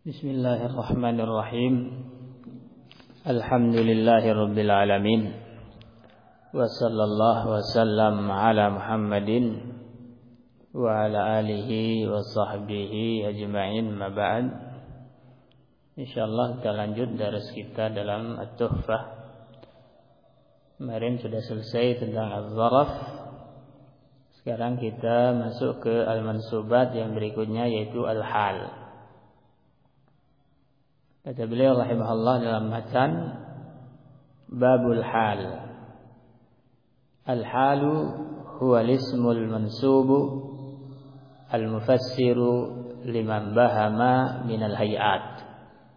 Bismillahirrahmanirrahim. Alhamdulillahirabbil alamin. Wa sallallahu wasallam ala Muhammadin wa ala alihi wa sahbihi ajma'in, ma ba'd. Insyaallah kita lanjut daras kita dalam At-Tuhfah. Kemarin sudah selesai tentang Az-Zaraf. Sekarang kita masuk ke Al-Mansubat yang berikutnya, yaitu Al-Hal. Kata beliau rahimahullah dalam matan Babul Hal. Al-halu huwa al-ismul mansubu al-mufassiru liman bahama minal hayat.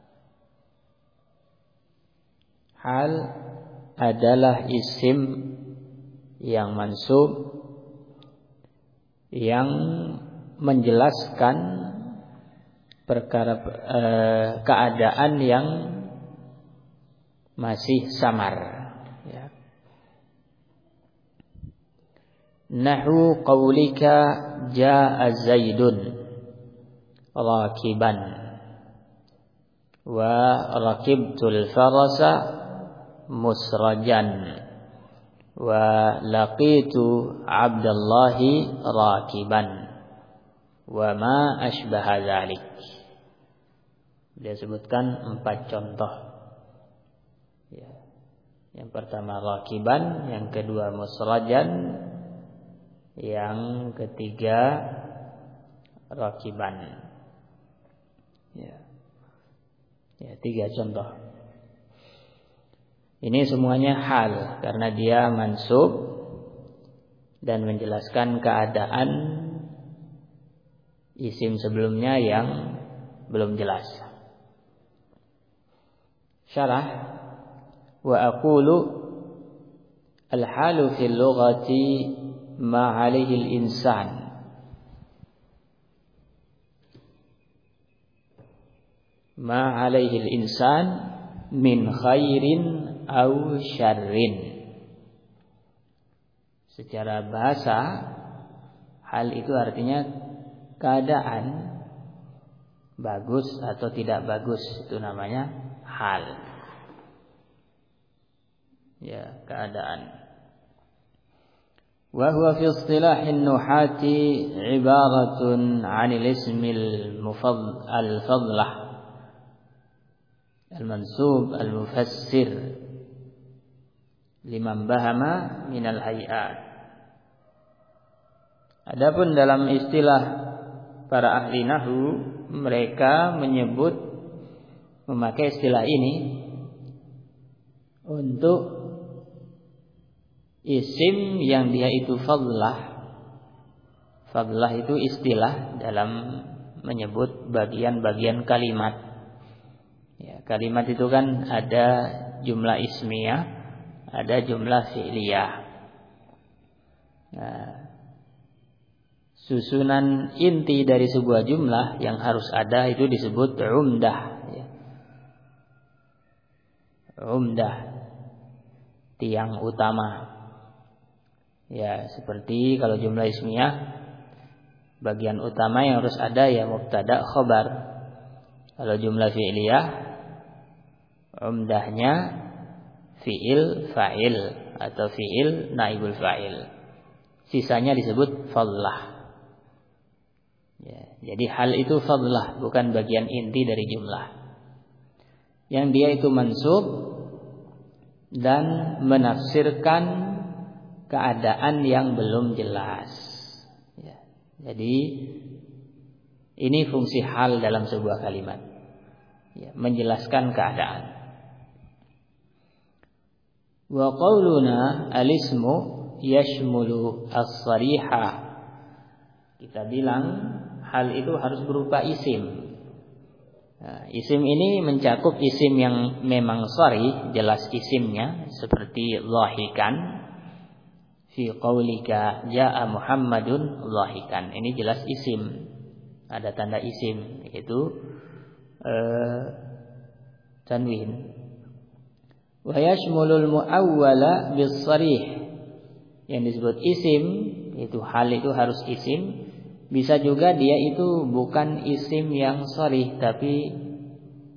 Hal adalah isim yang mansub yang menjelaskan perkara keadaan yang masih samar, ya. Nahu qaulika jaa Zaidun rakiban wa rakibtul farasa musrajan wa laqitu Abdallahi rakiban wa ma ashbaha dzalik. Dia sebutkan 4 contoh, ya. Yang pertama rakiban, yang kedua musrajan, yang ketiga rakiban, ya. 3 contoh. Ini semuanya hal karena dia mansub dan menjelaskan keadaan isim sebelumnya yang belum jelas. Syarah, wa aqulu al-halu fil lughati ma 'alaihi al-insan ma 'alaihi al-insan min khairin aw syarrin. Secara bahasa, hal itu artinya keadaan bagus atau tidak bagus, itu namanya hal, ya, keadaan. Wa huwa fi istilahin nuhati ibaratun 'anil ismil al-fadlah al-mansub al-mufassir liman bahama minal hayat. Adapun dalam istilah para ahli nahwu, mereka memakai istilah ini untuk isim yang dia itu fadlah. Fadlah itu istilah dalam menyebut bagian-bagian kalimat, ya. Kalimat itu kan ada jumlah ismiyah, ada jumlah fi'liyah. Nah, susunan inti dari sebuah jumlah yang harus ada itu disebut umdah, ya. Umdah, tiang utama. Ya, seperti kalau jumlah ismiyah, bagian utama yang harus ada ya mubtada khobar. Kalau jumlah fi'liyah, umdahnya fi'il fa'il atau fi'il naibul fa'il. Sisanya disebut fadlah. Ya, jadi hal itu fadlah, bukan bagian inti dari jumlah. Yang dia itu mansub dan menafsirkan keadaan yang belum jelas, ya. Jadi ini fungsi hal dalam sebuah kalimat, ya, menjelaskan keadaan. Wa qauluna al-ismu yashmulu as-sariha. Kita bilang hal itu harus berupa isim. Nah, isim ini mencakup isim yang memang sharih, jelas isimnya, seperti dhahikan. Fi qaulika jaa Muhammadun dhahikan. Ini jelas isim. Ada tanda isim, yaitu tanwin. Wa yashmulul muawwala bis-sharih. Yang disebut isim, itu hal itu harus isim. Bisa juga dia itu bukan isim yang sharih, tapi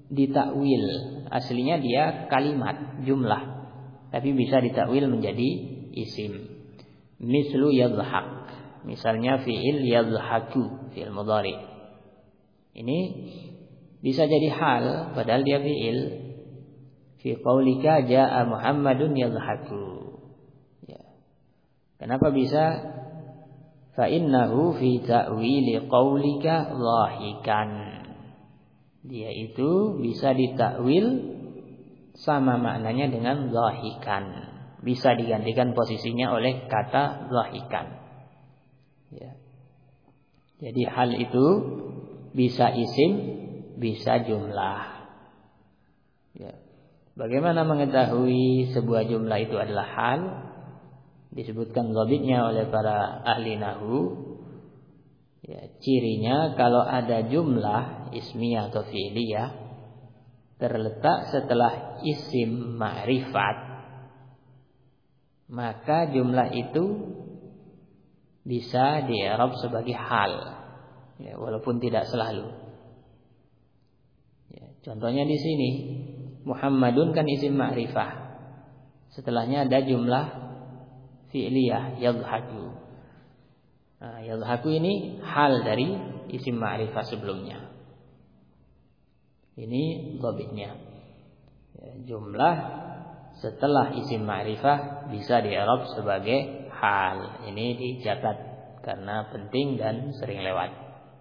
ditakwil. Aslinya dia kalimat, jumlah, tapi bisa ditakwil menjadi isim. Mislu yadhhak. Misalnya fi'il yadhhaku, fi'il mudhari. Ini bisa jadi hal padahal dia fi'il. Fi qaulika jaa Muhammadun yadhhaku. Ya. Kenapa bisa? Fa innahu fi ta'wili qaulika dhahikan. Dia itu bisa ditakwil sama maknanya dengan dhahikan. Bisa digantikan posisinya oleh kata dhahikan. Ya. Jadi hal itu bisa isim, bisa jumlah. Ya. Bagaimana mengetahui sebuah jumlah itu adalah hal? Disebutkan dhabitnya oleh para ahli nahwu. Ya, cirinya kalau ada jumlah ismiyah atau fi'liyah terletak setelah isim ma'rifat, maka jumlah itu bisa di-i'rab sebagai hal, ya, walaupun tidak selalu. Ya, contohnya di sini Muhammadun kan isim ma'rifah, setelahnya ada jumlah fi'liyah yadhhaku. Nah, yadhhaku ini hal dari isim ma'rifah sebelumnya. Ini dhabitnya. Ya, jumlah setelah isim ma'rifah bisa di-i'rab sebagai hal. Ini dicatat karena penting dan sering lewat.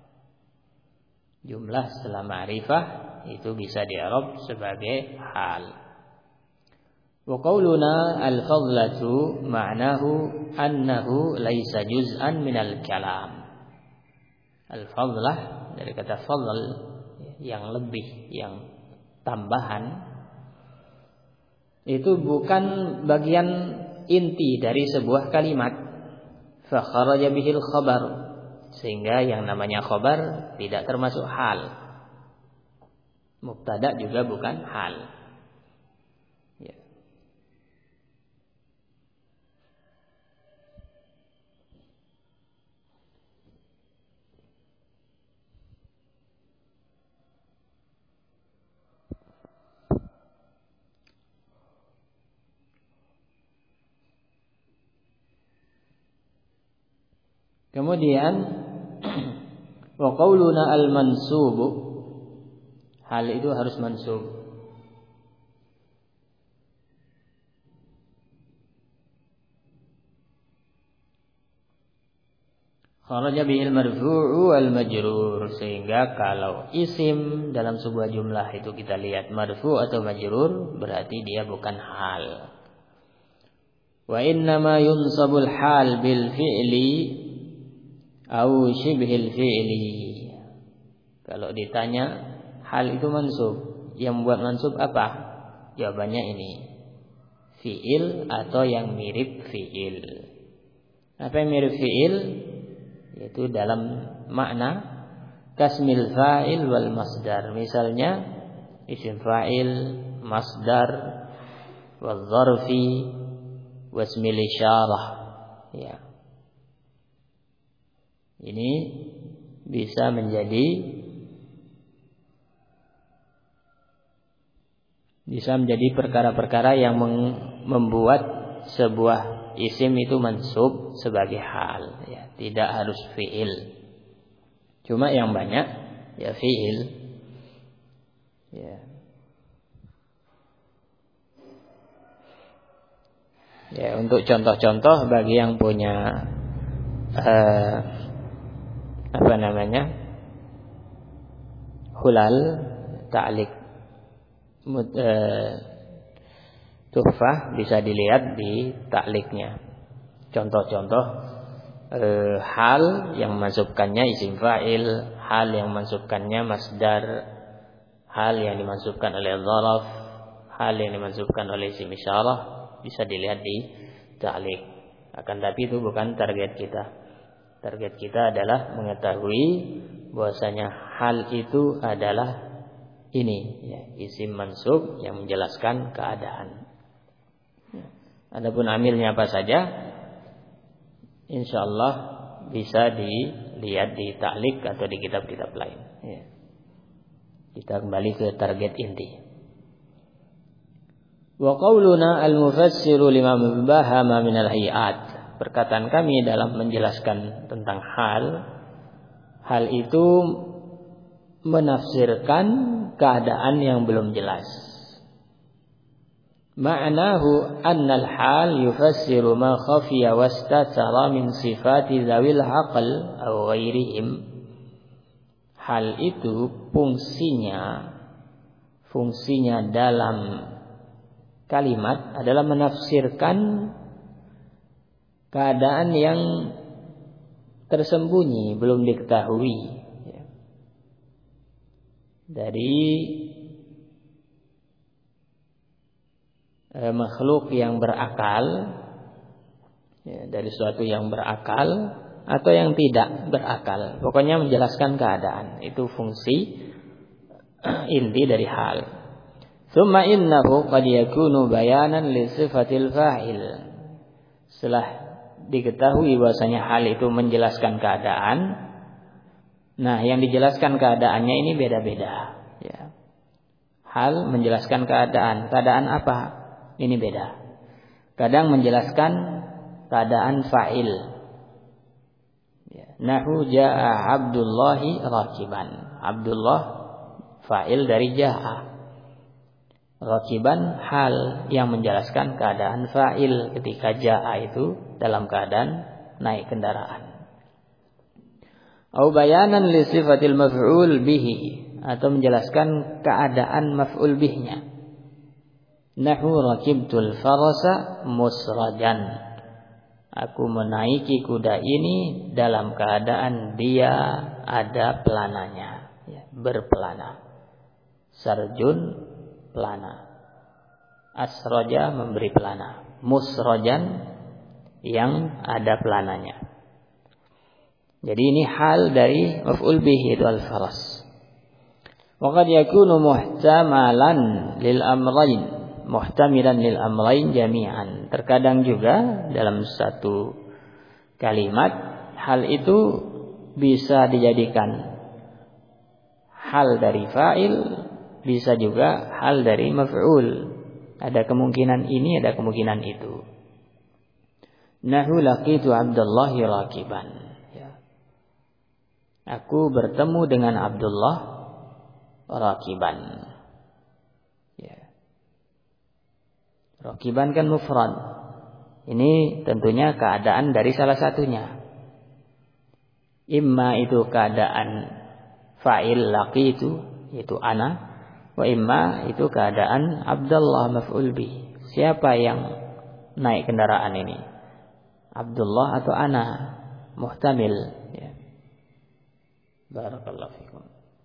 Jumlah setelah ma'rifah itu bisa di-i'rab sebagai hal. Wa qauluna al-fadlatu ma'nahu annahu laisa juz'an minal kalam. Al-fadlah dari kata fadl, yang lebih, yang tambahan, itu bukan bagian inti dari sebuah kalimat. Fa kharaja bihil khabar, sehingga yang namanya khabar tidak termasuk hal. Mubtada juga bukan hal. Ya. Kemudian wa qauluna al-mansubu, hal itu harus mansub. Kharaja bihil marfu'u wal majrur, sehingga kalau isim dalam sebuah jumlah itu kita lihat marfu' atau majrur, berarti dia bukan hal. Wa innama yunsabul hal bil fi'li au shibhil fi'li. Kalau ditanya hal itu mansub, yang membuat mansub apa? Jawabannya ini, fi'il atau yang mirip fi'il. Apa yang mirip fi'il? Yaitu dalam makna kasmil fa'il wal masdar. Misalnya isim fa'il, masdar, wal zarfi, wasmil isyarah. Ya. Ini bisa menjadi perkara-perkara yang membuat sebuah isim itu mansub sebagai hal, ya, tidak harus fi'il. Cuma yang banyak ya fi'il. Ya. Ya, untuk contoh-contoh bagi yang punya hulal ta'liq tuhfah, bisa dilihat di ta'liqnya. Contoh-contoh hal yang masukkannya isim fa'il, hal yang masukkannya masdar, hal yang dimasukkan oleh dzaraf, hal yang dimasukkan oleh isim isyarah, bisa dilihat di ta'liq. Akan tapi itu bukan target kita. Target kita adalah mengetahui bahwasanya hal itu adalah ini, ya, isim mansub yang menjelaskan keadaan. Adapun amilnya apa saja, insyaallah bisa dilihat di ta'liq atau di kitab-kitab lain. Ya. Kita kembali ke target inti. Wa qauluna al-mufassiru lima mubahama min al-hayat. Perkataan kami dalam menjelaskan tentang hal itu menafsirkan keadaan yang belum jelas. Ma'nahu anna al-hal yufassiru ma khafiya wastatara min sifati dzawil aql aw ghairihim. Hal itu fungsinya dalam kalimat adalah menafsirkan keadaan yang tersembunyi, belum diketahui dari makhluk yang berakal, dari suatu yang berakal atau yang tidak berakal. Pokoknya menjelaskan keadaan. Itu fungsi inti dari hal. Tsumma innahu qad yakunu bayanan li sifatil fa'il. Setelah diketahui bahwasanya hal itu menjelaskan keadaan, nah yang dijelaskan keadaannya ini beda-beda, ya. Hal menjelaskan keadaan apa? Ini beda. Kadang menjelaskan keadaan fa'il. Ya. Nahu jaa Abdullahi rakiban. Abdullah fa'il dari jaa. Rakiban hal yang menjelaskan keadaan fa'il ketika jaa itu dalam keadaan naik kendaraan. Au bayanan li sifatil maf'ul bihi, atau menjelaskan keadaan maf'ul bihnya. Nahu rakibtul farasa musrajan. Aku menaiki kuda ini dalam keadaan dia ada pelananya, ya, berpelana. Sarjun pelana. Asroja memberi pelana. Musrojan yang ada pelananya. Jadi ini hal dari maf'ul bih, itu al-faras. Wa qad yakunu muhtamilan lil amrayn jami'an. Terkadang juga dalam satu kalimat hal itu bisa dijadikan hal dari fa'il, bisa juga hal dari maf'ul. Ada kemungkinan ini, ada kemungkinan itu. Nahu laqitu Abdullah rakiban. Ya. Aku bertemu dengan Abdullah rakiban. Ya. Rakiban kan mufrad. Ini tentunya keadaan dari salah satunya. Imma itu keadaan fa'il laqitu, yaitu ana. Wa imma itu keadaan Abdullah maf'ul bih. Siapa yang naik kendaraan ini? Abdullah atau ana? Muhtamil, ya. Barakallahu fikum.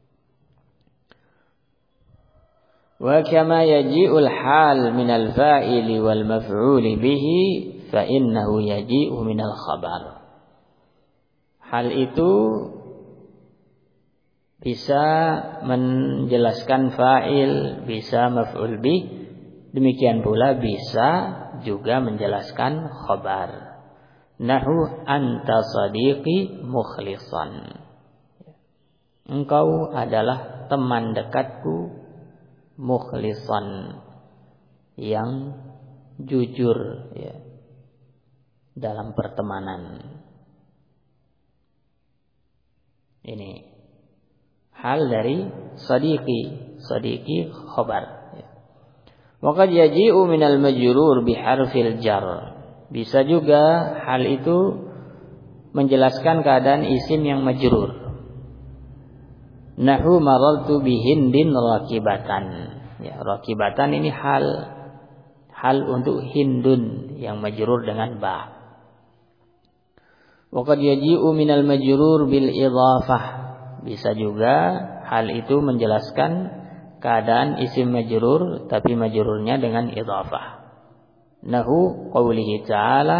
Wa kama yaji'ul hal min al-fa'il wal maf'ul bihi fa innahu yaji'u min al-khabar. Hal itu bisa menjelaskan fa'il, bisa maf'ul bih, demikian pula bisa juga menjelaskan khabar. Nahu anta sadiqi mukhlisan. Engkau adalah teman dekatku mukhlisan, yang jujur, ya, dalam pertemanan. Ini hal dari sadiqi khabar. Wa qad yaji'u minal majrur biharfil jar. Bisa juga hal itu menjelaskan keadaan isim yang majrur. Nahu marartu bihindin rakibatan. Ya, rakibatan ini hal untuk hindun yang majrur dengan ba. Wa qad yaji'u minal majrur bil idhafah. Bisa juga hal itu menjelaskan keadaan isim majrur, tapi majrurnya dengan idhafah. Nahu qawlihi ta'ala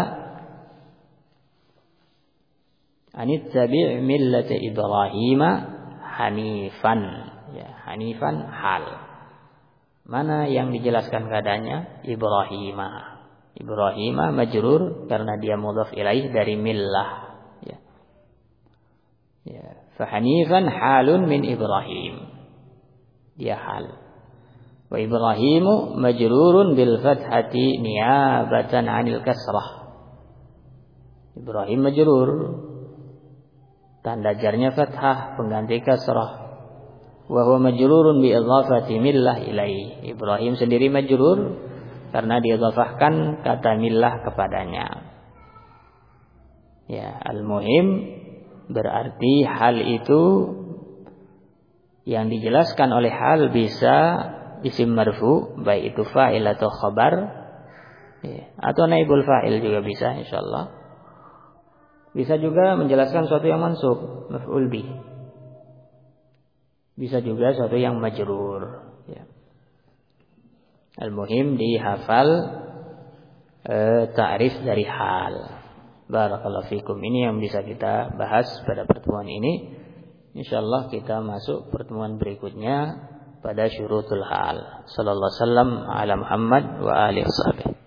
anittabi' millata Ibrahim hanifan. Ya, hanifan hal. Mana yang dijelaskan keadaannya? Ibrahim majrur karena dia mudhaf ilaih dari millah. Ya. Ya. Fahanifan halun min Ibrahim. dia hal. Wa Ibrahimu majrurun bil fathati niyabatan 'anil kasrah. Ibrahim majrur, tanda jarnya fathah pengganti kasrah. Wa huwa majrurun bi idhafati millah ilaihi. Ibrahim sendiri majrur karena diidhafahkan kata millah kepadanya. Ya, al-muhim berarti hal itu yang dijelaskan oleh hal bisa isim marfu, baik itu fa'il atau khabar, ya, atau naibul fa'il juga bisa insyaallah. Bisa juga menjelaskan sesuatu yang mansub, maf'ul bih. Bisa juga sesuatu yang majrur, ya. Al-muhim dihafal ta'rif dari hal. Barakallahu fikum. Ini yang bisa kita bahas pada pertemuan ini. Insyaallah kita masuk pertemuan berikutnya pada syurutul hal. Sallallahu alaihi wasallam ala Muhammad wa alihi wasallam.